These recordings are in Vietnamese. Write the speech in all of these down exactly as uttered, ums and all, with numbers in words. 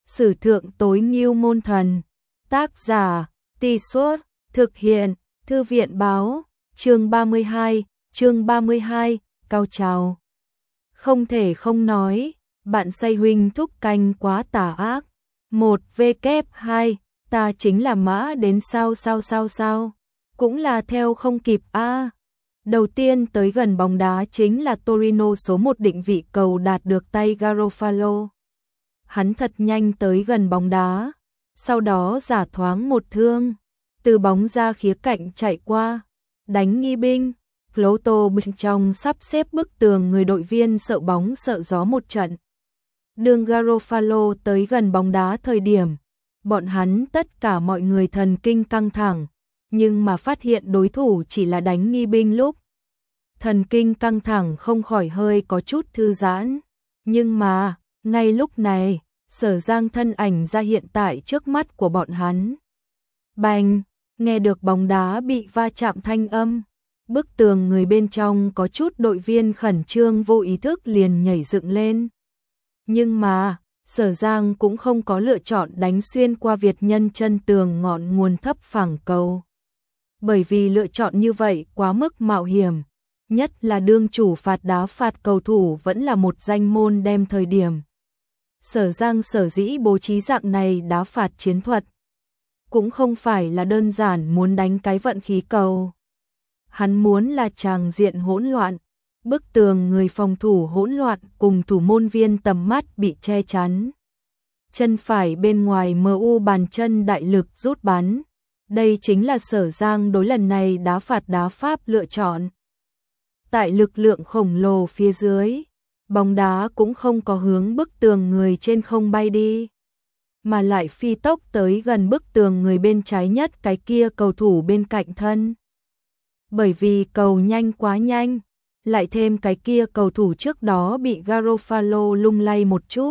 Sử thượng tối ngưu môn thần. Tác giả, Tì Suốt, thực hiện, Thư viện báo, chương ba mươi hai, chương ba mươi hai, cao trào. Không thể không nói, bạn say huynh thúc canh quá tà ác. Một v kép hai, ta chính là mã đến sao sao sao sao, cũng là theo không kịp a. Đầu tiên tới gần bóng đá chính là Torino số một định vị cầu đạt được tay Garofalo. Hắn thật nhanh tới gần bóng đá, sau đó giả thoáng một thương, từ bóng ra khía cạnh chạy qua, đánh nghi binh. Cloto bên trong sắp xếp bức tường người đội viên sợ bóng sợ gió một trận. Đường Garofalo tới gần bóng đá thời điểm, bọn hắn tất cả mọi người thần kinh căng thẳng, nhưng mà phát hiện đối thủ chỉ là đánh nghi binh lúc. Thần kinh căng thẳng không khỏi hơi có chút thư giãn, nhưng mà, ngay lúc này, Sở Giang thân ảnh ra hiện tại trước mắt của bọn hắn. Bành, nghe được bóng đá bị va chạm thanh âm, bức tường người bên trong có chút đội viên khẩn trương vô ý thức liền nhảy dựng lên. Nhưng mà, Sở Giang cũng không có lựa chọn đánh xuyên qua Việt nhân chân tường ngọn nguồn thấp phẳng cầu. Bởi vì lựa chọn như vậy quá mức mạo hiểm, nhất là đương chủ phạt đá phạt cầu thủ vẫn là một danh môn đem thời điểm. Sở Giang sở dĩ bố trí dạng này đá phạt chiến thuật, cũng không phải là đơn giản muốn đánh cái vận khí cầu. Hắn muốn là tràng diện hỗn loạn, bức tường người phòng thủ hỗn loạn cùng thủ môn viên tầm mắt bị che chắn. Chân phải bên ngoài em u bàn chân đại lực rút bắn. Đây chính là Sở Giang đối lần này đá phạt đá pháp lựa chọn. Tại lực lượng khổng lồ phía dưới, bóng đá cũng không có hướng bức tường người trên không bay đi, mà lại phi tốc tới gần bức tường người bên trái nhất cái kia cầu thủ bên cạnh thân. Bởi vì cầu nhanh quá nhanh, lại thêm cái kia cầu thủ trước đó bị Garofalo lung lay một chút.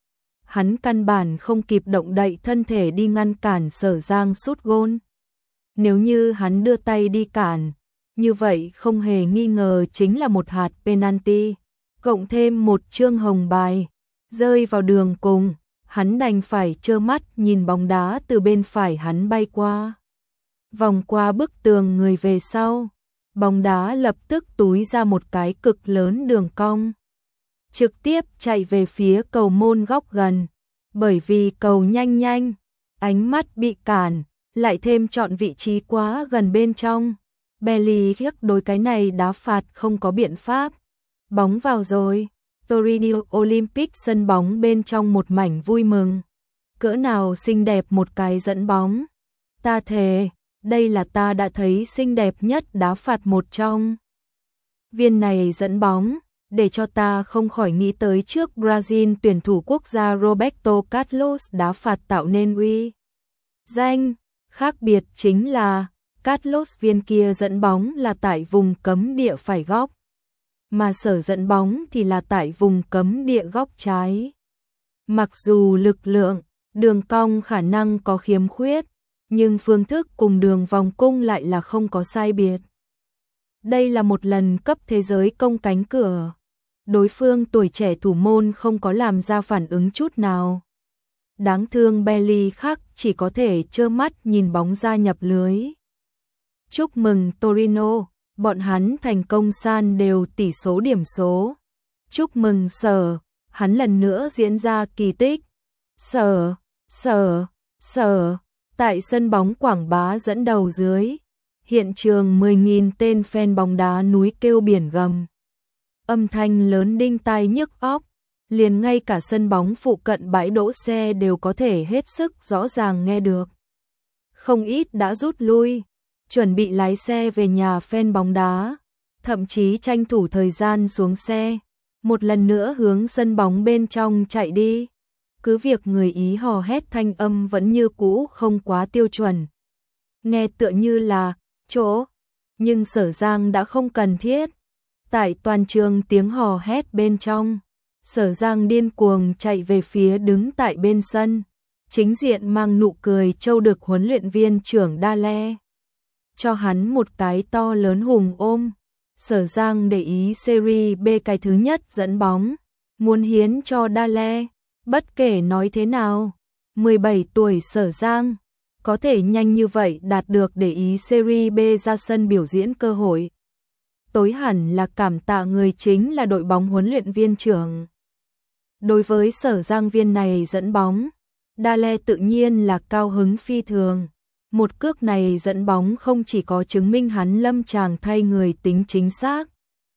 Hắn căn bản không kịp động đậy thân thể đi ngăn cản Sở Giang sút gôn. Nếu như hắn đưa tay đi cản, như vậy không hề nghi ngờ chính là một hạt penalty, cộng thêm một chương hồng bài, rơi vào đường cùng, hắn đành phải trơ mắt nhìn bóng đá từ bên phải hắn bay qua. Vòng qua bức tường người về sau, bóng đá lập tức túi ra một cái cực lớn đường cong, trực tiếp chạy về phía cầu môn góc gần. Bởi vì cầu nhanh nhanh, ánh mắt bị cản, lại thêm chọn vị trí quá gần bên trong, Belly khiếc đối cái này đá phạt không có biện pháp. Bóng vào rồi, Torino Olympic sân bóng bên trong một mảnh vui mừng. Cỡ nào xinh đẹp một cái dẫn bóng. Ta thề, đây là ta đã thấy xinh đẹp nhất đá phạt một trong. Viên này dẫn bóng, để cho ta không khỏi nghĩ tới trước Brazil tuyển thủ quốc gia Roberto Carlos đá phạt tạo nên uy danh. Khác biệt chính là, Carlos viên kia dẫn bóng là tại vùng cấm địa phải góc, mà Sở dẫn bóng thì là tại vùng cấm địa góc trái. Mặc dù lực lượng, đường cong khả năng có khiếm khuyết, nhưng phương thức cùng đường vòng cung lại là không có sai biệt. Đây là một lần cấp thế giới công cánh cửa. Đối phương tuổi trẻ thủ môn không có làm ra phản ứng chút nào. Đáng thương Belly khác chỉ có thể trơ mắt nhìn bóng ra nhập lưới. Chúc mừng Torino, bọn hắn thành công san đều tỷ số điểm số. Chúc mừng Sở, hắn lần nữa diễn ra kỳ tích. Sở, Sở, Sở, tại sân bóng quảng bá dẫn đầu dưới. Hiện trường mười nghìn tên fan bóng đá núi kêu biển gầm. Âm thanh lớn đinh tai nhức óc, liền ngay cả sân bóng phụ cận bãi đỗ xe đều có thể hết sức rõ ràng nghe được. Không ít đã rút lui, chuẩn bị lái xe về nhà fan bóng đá, thậm chí tranh thủ thời gian xuống xe, một lần nữa hướng sân bóng bên trong chạy đi. Cứ việc người Ý hò hét thanh âm vẫn như cũ không quá tiêu chuẩn, nghe tựa như là chỗ, nhưng Sở Giang đã không cần thiết. Tại toàn trường tiếng hò hét bên trong, Sở Giang điên cuồng chạy về phía đứng tại bên sân, chính diện mang nụ cười châu đực huấn luyện viên trưởng Dale. Cho hắn một cái to lớn hùng ôm. Sở Giang để ý Serie B cái thứ nhất dẫn bóng, muốn hiến cho Dale, bất kể nói thế nào, mười bảy tuổi Sở Giang, có thể nhanh như vậy đạt được để ý Serie B ra sân biểu diễn cơ hội. Tối hẳn là cảm tạ người chính là đội bóng huấn luyện viên trưởng. Đối với Sở Giang viên này dẫn bóng, Dale tự nhiên là cao hứng phi thường. Một cước này dẫn bóng không chỉ có chứng minh hắn lâm tràng thay người tính chính xác,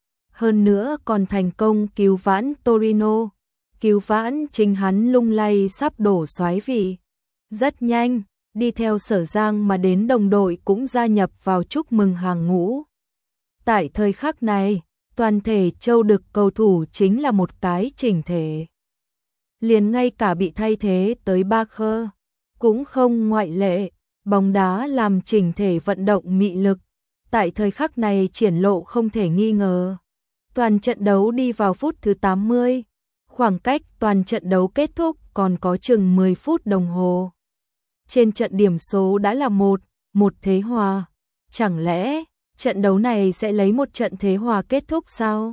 hơn nữa còn thành công cứu vãn Torino, cứu vãn chính hắn lung lay sắp đổ xoái vị. Rất nhanh, đi theo Sở Giang mà đến đồng đội cũng gia nhập vào chúc mừng hàng ngũ. Tại thời khắc này, toàn thể châu đực cầu thủ chính là một cái chỉnh thể. Liền ngay cả bị thay thế tới Barker, cũng không ngoại lệ, bóng đá làm chỉnh thể vận động mị lực. Tại thời khắc này triển lộ không thể nghi ngờ. Toàn trận đấu đi vào phút thứ tám mươi, khoảng cách toàn trận đấu kết thúc còn có chừng mười phút đồng hồ. Trên trận điểm số đã là một, một thế hòa. Chẳng lẽ trận đấu này sẽ lấy một trận thế hòa kết thúc sao?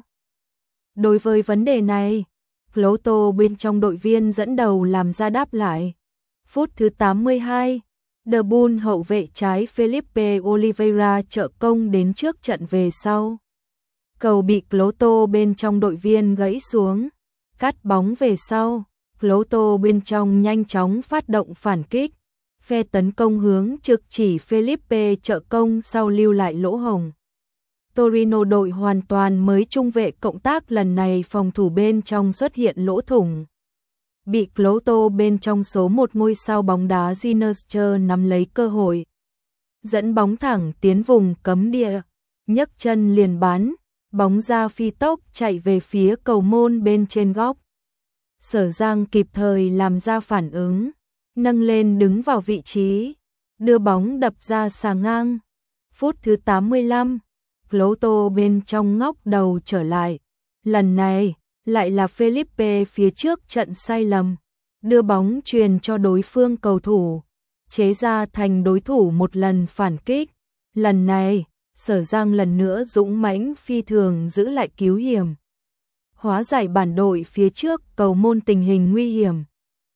Đối với vấn đề này, Cloto bên trong đội viên dẫn đầu làm ra đáp lại. Phút thứ tám mươi hai, De Boer hậu vệ trái Felipe Oliveira trợ công đến trước trận về sau. Cầu bị Cloto bên trong đội viên gãy xuống, cắt bóng về sau. Cloto bên trong nhanh chóng phát động phản kích. Phe tấn công hướng trực chỉ Felipe trợ công sau lưu lại lỗ hổng. Torino đội hoàn toàn mới trung vệ cộng tác lần này phòng thủ bên trong xuất hiện lỗ thủng. Bị Cloto bên trong số một ngôi sao bóng đá Ginester nắm lấy cơ hội. Dẫn bóng thẳng tiến vùng cấm địa, nhấc chân liền bắn, bóng ra phi tốc chạy về phía cầu môn bên trên góc. Sở Giang kịp thời làm ra phản ứng, nâng lên đứng vào vị trí, đưa bóng đập ra xà ngang. Phút thứ tám mươi lăm, Cloto bên trong ngóc đầu trở lại. Lần này, lại là Felipe phía trước trận sai lầm, đưa bóng truyền cho đối phương cầu thủ, chế ra thành đối thủ một lần phản kích. Lần này, Sở Giang lần nữa dũng mãnh phi thường giữ lại cứu hiểm. Hóa giải bản đội phía trước cầu môn tình hình nguy hiểm.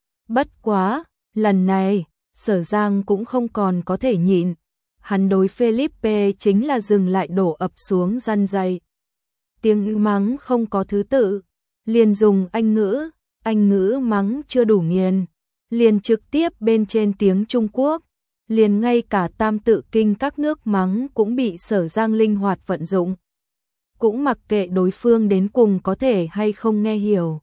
Bất quá, lần này, Sở Giang cũng không còn có thể nhịn. Hắn đối Felipe chính là dừng lại đổ ập xuống răn dày. Tiếng mắng không có thứ tự, liền dùng Anh ngữ, Anh ngữ mắng chưa đủ nghiền, liền trực tiếp bên trên tiếng Trung Quốc, liền ngay cả tam tự kinh các nước mắng cũng bị Sở Giang linh hoạt vận dụng. Cũng mặc kệ đối phương đến cùng có thể hay không nghe hiểu.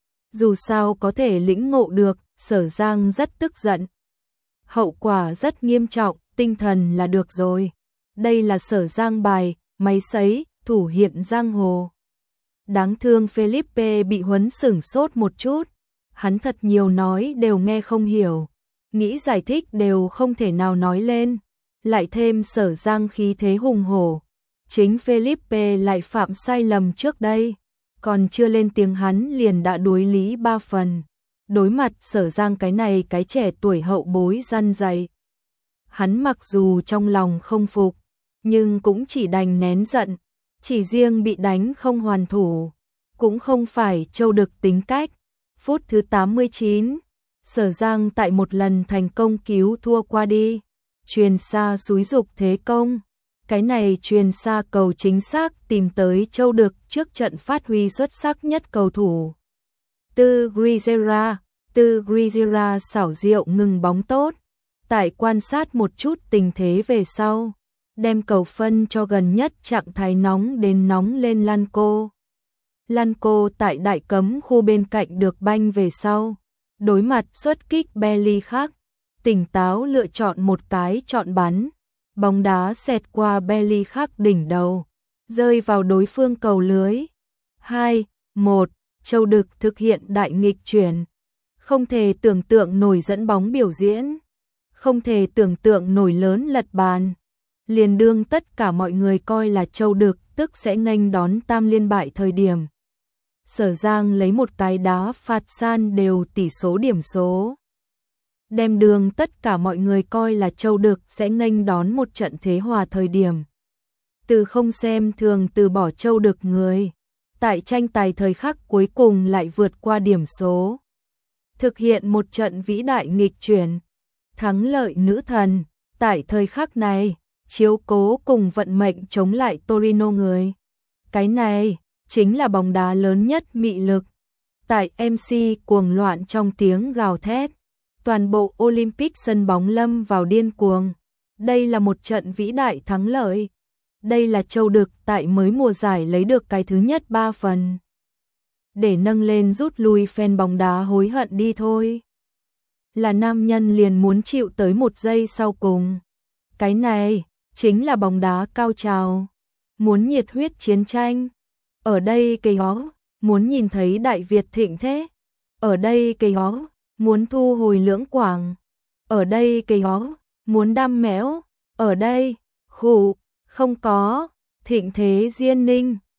Dù sao có thể lĩnh ngộ được, Sở Giang rất tức giận. Hậu quả rất nghiêm trọng, tinh thần là được rồi. Đây là Sở Giang bài, máy sấy, thủ hiện giang hồ. Đáng thương Felipe bị huấn sửng sốt một chút. Hắn thật nhiều nói đều nghe không hiểu. Nghĩ giải thích đều không thể nào nói lên. Lại thêm Sở Giang khí thế hùng hổ. Chính Felipe lại phạm sai lầm trước đây. Còn chưa lên tiếng hắn liền đã đối lý ba phần. Đối mặt Sở Giang cái này cái trẻ tuổi hậu bối răn dày. Hắn mặc dù trong lòng không phục, nhưng cũng chỉ đành nén giận. Chỉ riêng bị đánh không hoàn thủ, cũng không phải châu đực tính cách. Phút thứ tám mươi chín, Sở Giang tại một lần thành công cứu thua qua đi, truyền xa xúi dục thế công. Cái này truyền xa cầu chính xác tìm tới châu đực trước trận phát huy xuất sắc nhất cầu thủ. Tư Grizera, Tư Grizera xảo diệu ngừng bóng tốt, tại quan sát một chút tình thế về sau, đem cầu phân cho gần nhất trạng thái nóng đến nóng lên Lanco. Lanco tại đại cấm khu bên cạnh được banh về sau, đối mặt xuất kích Belly khác, tỉnh táo lựa chọn một cái chọn bắn, bóng đá xẹt qua Belly khác đỉnh đầu, rơi vào đối phương cầu lưới. hai một, châu đực thực hiện đại nghịch chuyển. Không thể tưởng tượng nổi dẫn bóng biểu diễn, không thể tưởng tượng nổi lớn lật bàn. Liền đương tất cả mọi người coi là châu đực tức sẽ nghênh đón tam liên bại thời điểm. Sở Giang lấy một cái đá phạt san đều tỷ số điểm số. Đem đường tất cả mọi người coi là châu đực sẽ nghênh đón một trận thế hòa thời điểm. Từ không xem thường từ bỏ châu đực người. Tại tranh tài thời khắc cuối cùng lại vượt qua điểm số. thực hiện một trận vĩ đại nghịch chuyển. Thắng lợi nữ thần, tại thời khắc này, chiếu cố cùng vận mệnh chống lại Torino người. Cái này, chính là bóng đá lớn nhất mị lực. Tại em xê cuồng loạn trong tiếng gào thét, toàn bộ Olympic sân bóng lâm vào điên cuồng. Đây là một trận vĩ đại thắng lợi. Đây là Châu Đực tại mới mùa giải lấy được cái thứ nhất ba phần. Để nâng lên rút lui fan bóng đá hối hận đi thôi. Là nam nhân liền muốn chịu tới một giây sau cùng. Cái này, chính là bóng đá cao trào. Muốn nhiệt huyết chiến tranh. Ở đây cây hó, muốn nhìn thấy Đại Việt thịnh thế. Ở đây cây hó, muốn thu hồi lưỡng quảng. Ở đây cây hó, muốn đam méo. Ở đây, khủ, không có, thịnh thế Diên Ninh.